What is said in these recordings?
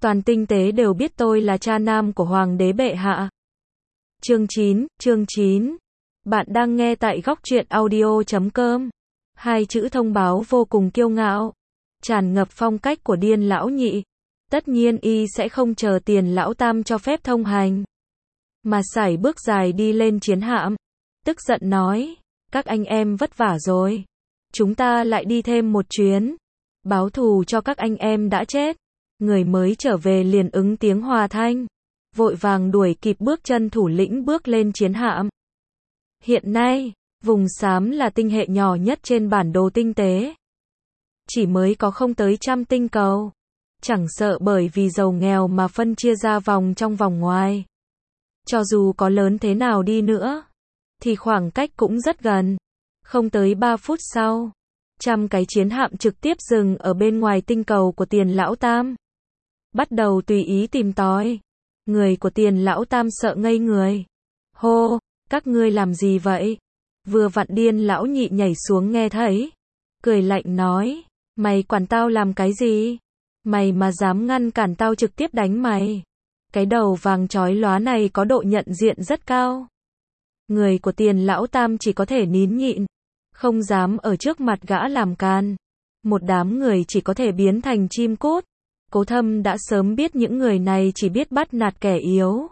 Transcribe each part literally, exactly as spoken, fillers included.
Toàn tinh tế đều biết tôi là cha nam của Hoàng đế bệ hạ. Chương chín, chương chín. Bạn đang nghe tại góc truyện audio chấm com. Hai chữ thông báo vô cùng kiêu ngạo, tràn ngập phong cách của Điên lão nhị. Tất nhiên y sẽ không chờ Tiền lão tam cho phép thông hành, mà sải bước dài đi lên chiến hạm, tức giận nói, các anh em vất vả rồi, chúng ta lại đi thêm một chuyến, báo thù cho các anh em đã chết. Người mới trở về liền ứng tiếng hòa thanh, vội vàng đuổi kịp bước chân thủ lĩnh bước lên chiến hạm. Hiện nay, vùng xám là tinh hệ nhỏ nhất trên bản đồ tinh tế. Chỉ mới có không tới trăm tinh cầu. Chẳng sợ bởi vì giàu nghèo mà phân chia ra vòng trong vòng ngoài. Cho dù có lớn thế nào đi nữa, thì khoảng cách cũng rất gần. Không tới ba phút sau, trăm cái chiến hạm trực tiếp dừng ở bên ngoài tinh cầu của Tiền lão tam. Bắt đầu tùy ý tìm tòi. Người của Tiền lão tam sợ ngây người. Hô, các ngươi làm gì vậy? Vừa vặn Điên lão nhị nhảy xuống nghe thấy, cười lạnh nói, mày quản tao làm cái gì? Mày mà dám ngăn cản tao trực tiếp đánh mày. Cái đầu vàng chói lóa này có độ nhận diện rất cao. Người của Tiền lão tam chỉ có thể nín nhịn, không dám ở trước mặt gã làm can. Một đám người chỉ có thể biến thành chim cút. Cố Thâm đã sớm biết những người này chỉ biết bắt nạt kẻ yếu.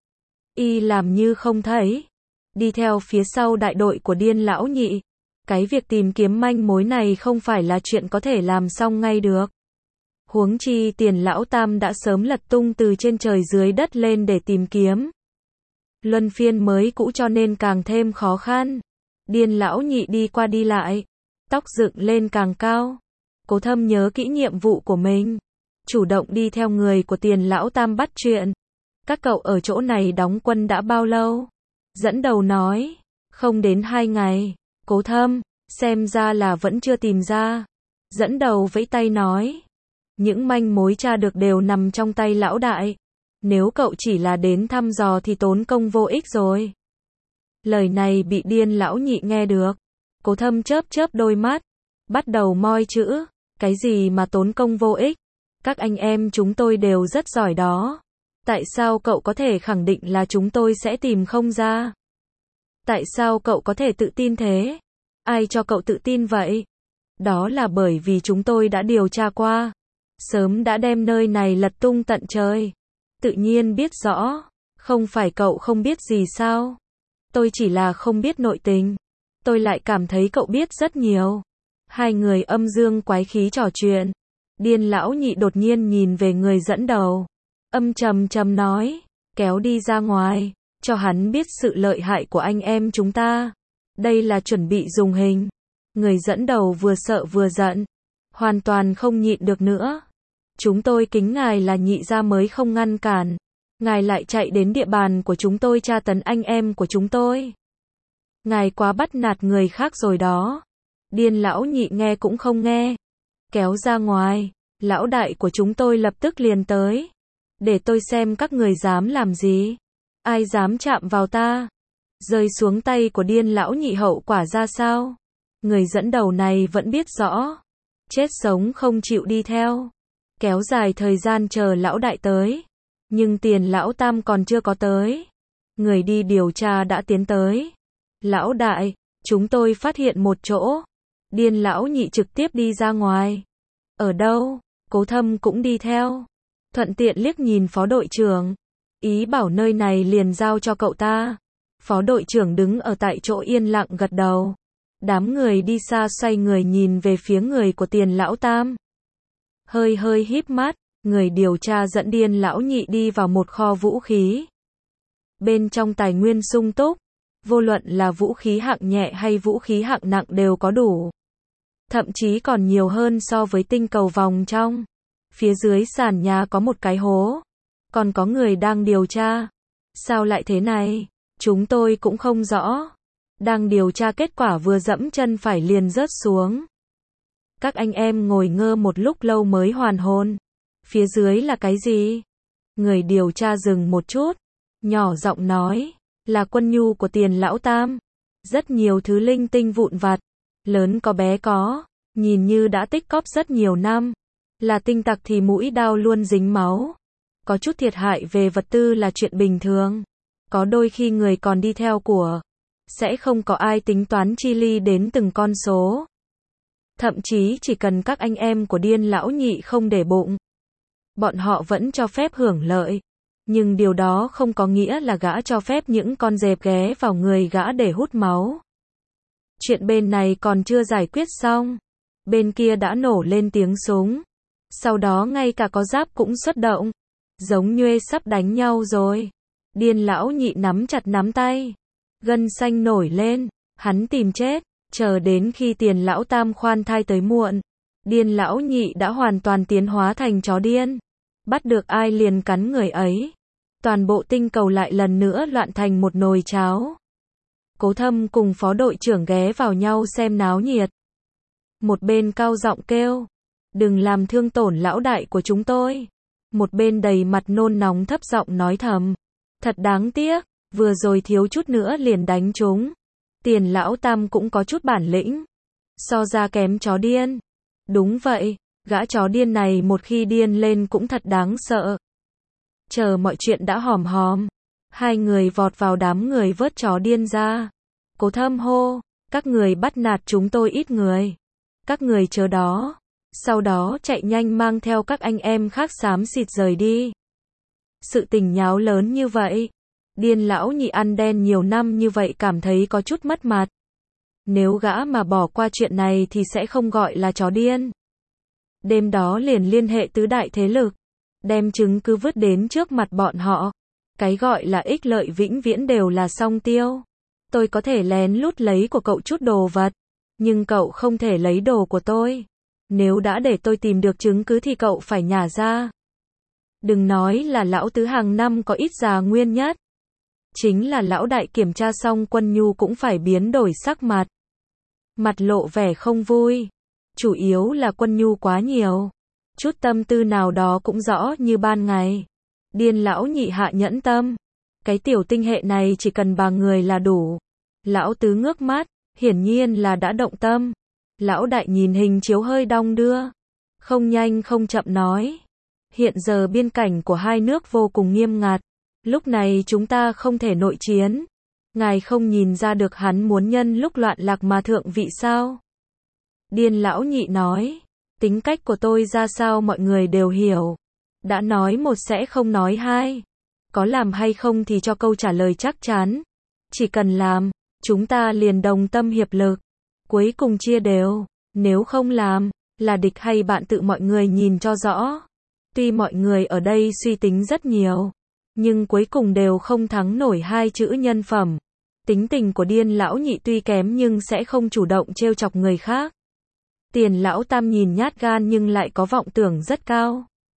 Y làm như không thấy, đi theo phía sau đại đội của Điên lão nhị. Cái việc tìm kiếm manh mối này không phải là chuyện có thể làm xong ngay được. Huống chi Tiền lão tam đã sớm lật tung từ trên trời dưới đất lên để tìm kiếm. Luân phiên mới cũ cho nên càng thêm khó khăn. Điên lão nhị đi qua đi lại, tóc dựng lên càng cao. Cố Thâm nhớ kỹ nhiệm vụ của mình, chủ động đi theo người của Tiền lão tam bắt chuyện. Các cậu ở chỗ này đóng quân đã bao lâu? Dẫn đầu nói, không đến hai ngày. Cố Thâm, xem ra là vẫn chưa tìm ra. Dẫn đầu vẫy tay nói, những manh mối tra được đều nằm trong tay lão đại. Nếu cậu chỉ là đến thăm dò thì tốn công vô ích rồi. Lời này bị Điên lão nhị nghe được. Cố Thâm chớp chớp đôi mắt, bắt đầu moi chữ, cái gì mà tốn công vô ích? Các anh em chúng tôi đều rất giỏi đó. Tại sao cậu có thể khẳng định là chúng tôi sẽ tìm không ra? Tại sao cậu có thể tự tin thế? Ai cho cậu tự tin vậy? Đó là bởi vì chúng tôi đã điều tra qua, sớm đã đem nơi này lật tung tận trời. Tự nhiên biết rõ, không phải cậu không biết gì sao? Tôi chỉ là không biết nội tình. Tôi lại cảm thấy cậu biết rất nhiều. Hai người âm dương quái khí trò chuyện. Điên lão nhị đột nhiên nhìn về người dẫn đầu, âm trầm trầm nói, kéo đi ra ngoài, cho hắn biết sự lợi hại của anh em chúng ta. Đây là chuẩn bị dùng hình. Người dẫn đầu vừa sợ vừa giận, hoàn toàn không nhịn được nữa. Chúng tôi kính ngài là nhị gia mới không ngăn cản. Ngài lại chạy đến địa bàn của chúng tôi tra tấn anh em của chúng tôi. Ngài quá bắt nạt người khác rồi đó. Điên lão nhị nghe cũng không nghe. Kéo ra ngoài, lão đại của chúng tôi lập tức liền tới. Để tôi xem các người dám làm gì. Ai dám chạm vào ta. Rơi xuống tay của Điên lão nhị hậu quả ra sao? Người dẫn đầu này vẫn biết rõ. Chết sống không chịu đi theo. Kéo dài thời gian chờ lão đại tới. Nhưng Tiền lão tam còn chưa có tới. Người đi điều tra đã tiến tới. Lão đại, chúng tôi phát hiện một chỗ. Điên lão nhị trực tiếp đi ra ngoài. Ở đâu? Cố Thâm cũng đi theo. Thuận tiện liếc nhìn phó đội trưởng. Ý bảo nơi này liền giao cho cậu ta. Phó đội trưởng đứng ở tại chỗ yên lặng gật đầu. Đám người đi xa xoay người nhìn về phía người của Tiền lão tam. Hơi hơi híp mắt, người điều tra dẫn Điên lão nhị đi vào một kho vũ khí. Bên trong tài nguyên sung túc, vô luận là vũ khí hạng nhẹ hay vũ khí hạng nặng đều có đủ. Thậm chí còn nhiều hơn so với tinh cầu vòng trong. Phía dưới sàn nhà có một cái hố. Còn có người đang điều tra. Sao lại thế này? Chúng tôi cũng không rõ. Đang điều tra kết quả vừa dẫm chân phải liền rớt xuống. Các anh em ngồi ngơ một lúc lâu mới hoàn hồn. Phía dưới là cái gì? Người điều tra dừng một chút, nhỏ giọng nói, là quân nhu của Tiền lão tam. Rất nhiều thứ linh tinh vụn vặt, lớn có bé có, nhìn như đã tích cóp rất nhiều năm. Là tinh tặc thì mũi đao luôn dính máu. Có chút thiệt hại về vật tư là chuyện bình thường. Có đôi khi người còn đi theo của. Sẽ không có ai tính toán chi ly đến từng con số. Thậm chí chỉ cần các anh em của Điên lão nhị không để bụng. Bọn họ vẫn cho phép hưởng lợi. Nhưng điều đó không có nghĩa là gã cho phép những con dẹp ghé vào người gã để hút máu. Chuyện bên này còn chưa giải quyết xong. Bên kia đã nổ lên tiếng súng. Sau đó ngay cả có giáp cũng xuất động. Giống nhuê sắp đánh nhau rồi. Điên lão nhị nắm chặt nắm tay. Gân xanh nổi lên. Hắn tìm chết. Chờ đến khi Tiền lão tam khoan thai tới muộn. Điên lão nhị đã hoàn toàn tiến hóa thành chó điên. Bắt được ai liền cắn người ấy. Toàn bộ tinh cầu lại lần nữa loạn thành một nồi cháo. Cố Thâm cùng phó đội trưởng ghé vào nhau xem náo nhiệt. Một bên cao giọng kêu. Đừng làm thương tổn lão đại của chúng tôi. Một bên đầy mặt nôn nóng thấp giọng nói thầm. Thật đáng tiếc, vừa rồi thiếu chút nữa liền đánh chúng. Tiền lão tam cũng có chút bản lĩnh. So ra kém chó điên. Đúng vậy, gã chó điên này một khi điên lên cũng thật đáng sợ. Chờ mọi chuyện đã hòm hòm. Hai người vọt vào đám người vớt chó điên ra. Cố Thâm hô, các người bắt nạt chúng tôi ít người. Các người chờ đó. Sau đó chạy nhanh mang theo các anh em khác xám xịt rời đi. Sự tình nháo lớn như vậy. Điên lão nhị ăn đen nhiều năm như vậy cảm thấy có chút mất mặt. Nếu gã mà bỏ qua chuyện này thì sẽ không gọi là chó điên. Đêm đó liền liên hệ tứ đại thế lực. Đem chứng cứ vứt đến trước mặt bọn họ. Cái gọi là ích lợi vĩnh viễn đều là song tiêu. Tôi có thể lén lút lấy của cậu chút đồ vật. Nhưng cậu không thể lấy đồ của tôi. Nếu đã để tôi tìm được chứng cứ thì cậu phải nhả ra. Đừng nói là lão tứ hàng năm có ít già nguyên nhất. Chính là lão đại kiểm tra xong Quân Nhu cũng phải biến đổi sắc mặt. Mặt lộ vẻ không vui. Chủ yếu là Quân Nhu quá nhiều. Chút tâm tư nào đó cũng rõ như ban ngày. Điên lão nhị hạ nhẫn tâm. Cái tiểu tinh hệ này chỉ cần ba người là đủ. Lão tứ ngước mắt, hiển nhiên là đã động tâm. Lão đại nhìn hình chiếu hơi đong đưa. Không nhanh không chậm nói. Hiện giờ biên cảnh của hai nước vô cùng nghiêm ngặt. Lúc này chúng ta không thể nội chiến. Ngài không nhìn ra được hắn muốn nhân lúc loạn lạc mà thượng vị sao? Điên lão nhị nói. Tính cách của tôi ra sao mọi người đều hiểu. Đã nói một sẽ không nói hai. Có làm hay không thì cho câu trả lời chắc chắn. Chỉ cần làm, chúng ta liền đồng tâm hiệp lực. Cuối cùng chia đều. Nếu không làm, là địch hay bạn tự mọi người nhìn cho rõ. Tuy mọi người ở đây suy tính rất nhiều. Nhưng cuối cùng đều không thắng nổi hai chữ nhân phẩm. Tính tình của điên lão nhị tuy kém nhưng sẽ không chủ động trêu chọc người khác. Tiền lão tam nhìn nhát gan nhưng lại có vọng tưởng rất cao.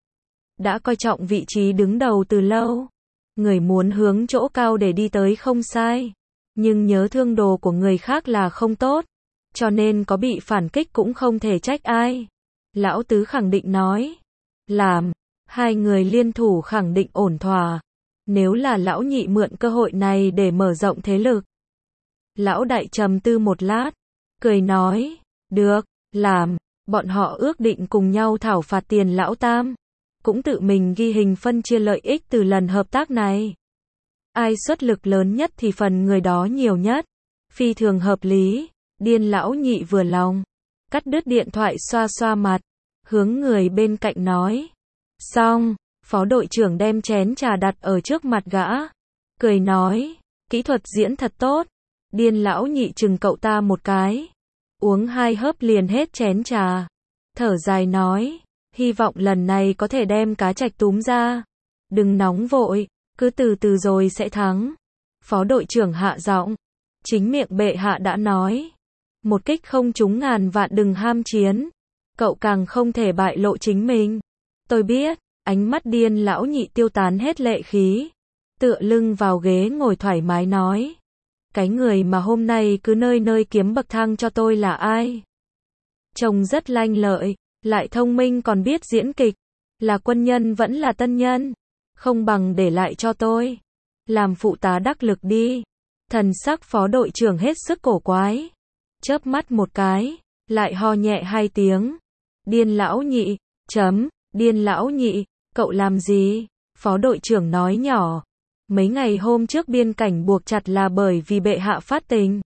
Đã coi trọng vị trí đứng đầu từ lâu. Người muốn hướng chỗ cao để đi tới không sai. Nhưng nhớ thương đồ của người khác là không tốt. Cho nên có bị phản kích cũng không thể trách ai. Lão tứ khẳng định nói. Làm. Hai người liên thủ khẳng định ổn thỏa. Nếu là lão nhị mượn cơ hội này để mở rộng thế lực. Lão đại trầm tư một lát. Cười nói. Được, làm. Bọn họ ước định cùng nhau thảo phạt tiền lão tam. Cũng tự mình ghi hình phân chia lợi ích từ lần hợp tác này. Ai xuất lực lớn nhất thì phần người đó nhiều nhất. Phi thường hợp lý. Điên lão nhị vừa lòng. Cắt đứt điện thoại xoa xoa mặt. Hướng người bên cạnh nói. Xong. Phó đội trưởng đem chén trà đặt ở trước mặt gã. Cười nói. Kỹ thuật diễn thật tốt. Điên lão nhị chừng cậu ta một cái. Uống hai hớp liền hết chén trà. Thở dài nói. Hy vọng lần này có thể đem cá trạch túm ra. Đừng nóng vội. Cứ từ từ rồi sẽ thắng. Phó đội trưởng hạ giọng. Chính miệng bệ hạ đã nói. Một kích không trúng ngàn vạn đừng ham chiến. Cậu càng không thể bại lộ chính mình. Tôi biết. Ánh mắt điên lão nhị tiêu tán hết lệ khí. Tựa lưng vào ghế ngồi thoải mái nói. Cái người mà hôm nay cứ nơi nơi kiếm bậc thang cho tôi là ai? Trông rất lanh lợi, lại thông minh còn biết diễn kịch. Là quân nhân vẫn là tân nhân. Không bằng để lại cho tôi. Làm phụ tá đắc lực đi. Thần sắc phó đội trưởng hết sức cổ quái. Chớp mắt một cái, lại ho nhẹ hai tiếng. Điên lão nhị, chấm, điên lão nhị, cậu làm gì? Phó đội trưởng nói nhỏ. Mấy ngày hôm trước biên cảnh buộc chặt là bởi vì bệ hạ phát tình.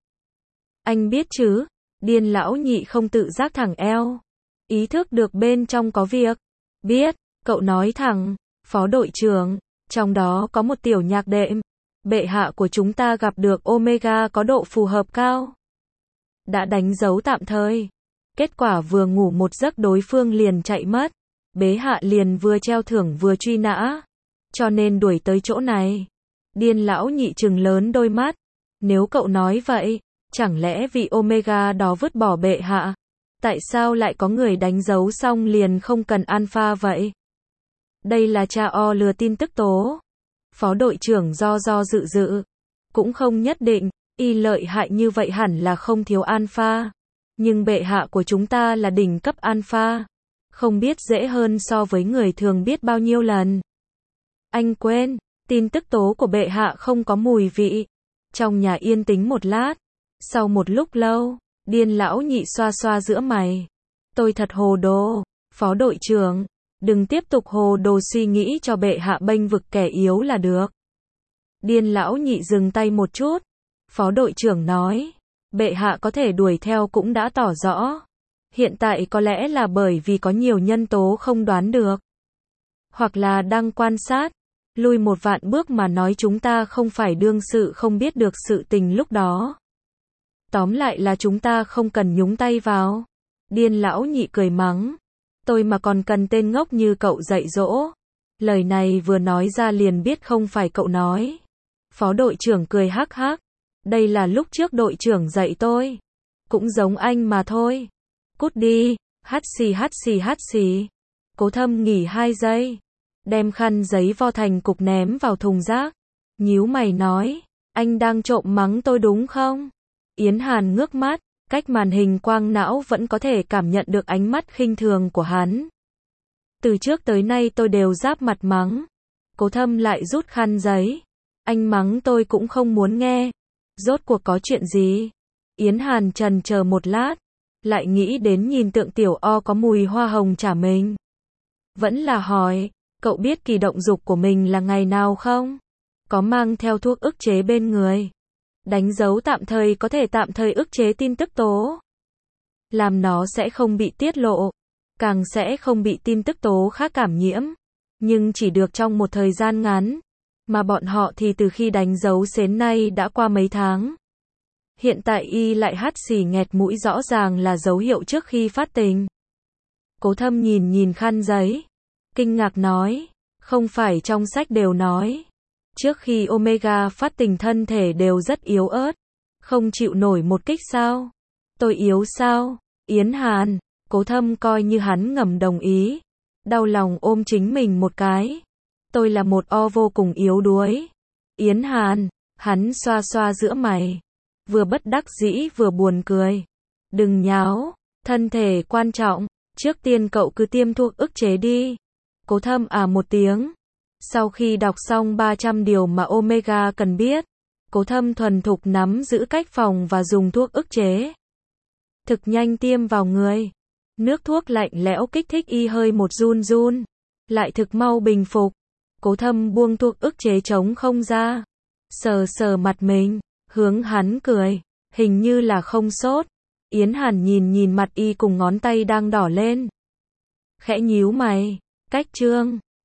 Anh biết chứ, Điên lão nhị không tự giác thẳng eo. Ý thức được bên trong có việc. Biết, cậu nói thẳng, phó đội trưởng, trong đó có một tiểu nhạc đệm. Bệ hạ của chúng ta gặp được Omega có độ phù hợp cao. Đã đánh dấu tạm thời. Kết quả vừa ngủ một giấc đối phương liền chạy mất. Bế hạ liền vừa treo thưởng vừa truy nã. Cho nên đuổi tới chỗ này. Điên lão nhị trừng lớn đôi mắt. Nếu cậu nói vậy, chẳng lẽ vì Omega đó vứt bỏ bệ hạ? Tại sao lại có người đánh dấu xong liền không cần alpha vậy? Đây là cha o lừa tin tức tố. Phó đội trưởng do do dự dự. Cũng không nhất định, y lợi hại như vậy hẳn là không thiếu alpha. Nhưng bệ hạ của chúng ta là đỉnh cấp alpha. Không biết dễ hơn so với người thường biết bao nhiêu lần. Anh quên, tin tức tố của bệ hạ không có mùi vị. Trong nhà yên tĩnh một lát. Sau một lúc lâu, Điên lão nhị xoa xoa giữa mày. Tôi thật hồ đồ, phó đội trưởng. Đừng tiếp tục hồ đồ suy nghĩ cho bệ hạ bênh vực kẻ yếu là được. Điên lão nhị dừng tay một chút. Phó đội trưởng nói. Bệ hạ có thể đuổi theo cũng đã tỏ rõ. Hiện tại có lẽ là bởi vì có nhiều nhân tố không đoán được. Hoặc là đang quan sát. Lui một vạn bước mà nói chúng ta không phải đương sự không biết được sự tình lúc đó. Tóm lại là chúng ta không cần nhúng tay vào. Điên lão nhị cười mắng. Tôi mà còn cần tên ngốc như cậu dạy dỗ. Lời này vừa nói ra liền biết không phải cậu nói. Phó đội trưởng cười hắc hắc. Đây là lúc trước đội trưởng dạy tôi. Cũng giống anh mà thôi. Cút đi, hắt xì hắt xì hắt xì. Cố Thâm nghỉ hai giây. Đem khăn giấy vo thành cục ném vào thùng rác. Nhíu mày nói. Anh đang trộm mắng tôi đúng không? Yến Hàn ngước mắt. Cách màn hình quang não vẫn có thể cảm nhận được ánh mắt khinh thường của hắn. Từ trước tới nay tôi đều giáp mặt mắng. Cố Thâm lại rút khăn giấy. Anh mắng tôi cũng không muốn nghe. Rốt cuộc có chuyện gì? Yến Hàn trần chờ một lát. Lại nghĩ đến nhìn tượng tiểu o có mùi hoa hồng trả mình. Vẫn là hỏi. Cậu biết kỳ động dục của mình là ngày nào không? Có mang theo thuốc ức chế bên người. Đánh dấu tạm thời có thể tạm thời ức chế tin tức tố. Làm nó sẽ không bị tiết lộ. Càng sẽ không bị tin tức tố khác cảm nhiễm. Nhưng chỉ được trong một thời gian ngắn. Mà bọn họ thì từ khi đánh dấu xến nay đã qua mấy tháng. Hiện tại y lại hắt xì nghẹt mũi rõ ràng là dấu hiệu trước khi phát tình. Cố Thâm nhìn nhìn khăn giấy. Kinh ngạc nói. Không phải trong sách đều nói. Trước khi Omega phát tình thân thể đều rất yếu ớt. Không chịu nổi một kích sao? Tôi yếu sao? Yến Hàn. Cố Thâm coi như hắn ngầm đồng ý. Đau lòng ôm chính mình một cái. Tôi là một o vô cùng yếu đuối. Yến Hàn. Hắn xoa xoa giữa mày. Vừa bất đắc dĩ vừa buồn cười. Đừng nháo. Thân thể quan trọng. Trước tiên cậu cứ tiêm thuốc ức chế đi. Cố Thâm à một tiếng. Sau khi đọc xong ba trăm điều mà Omega cần biết, Cố Thâm thuần thục nắm giữ cách phòng và dùng thuốc ức chế. Thực nhanh tiêm vào người. Nước thuốc lạnh lẽo kích thích y hơi một run run. Lại thực mau bình phục. Cố Thâm buông thuốc ức chế chống không ra. Sờ sờ mặt mình, hướng hắn cười. Hình như là không sốt. Yến Hàn nhìn nhìn mặt y cùng ngón tay đang đỏ lên. Khẽ nhíu mày. Cách trương.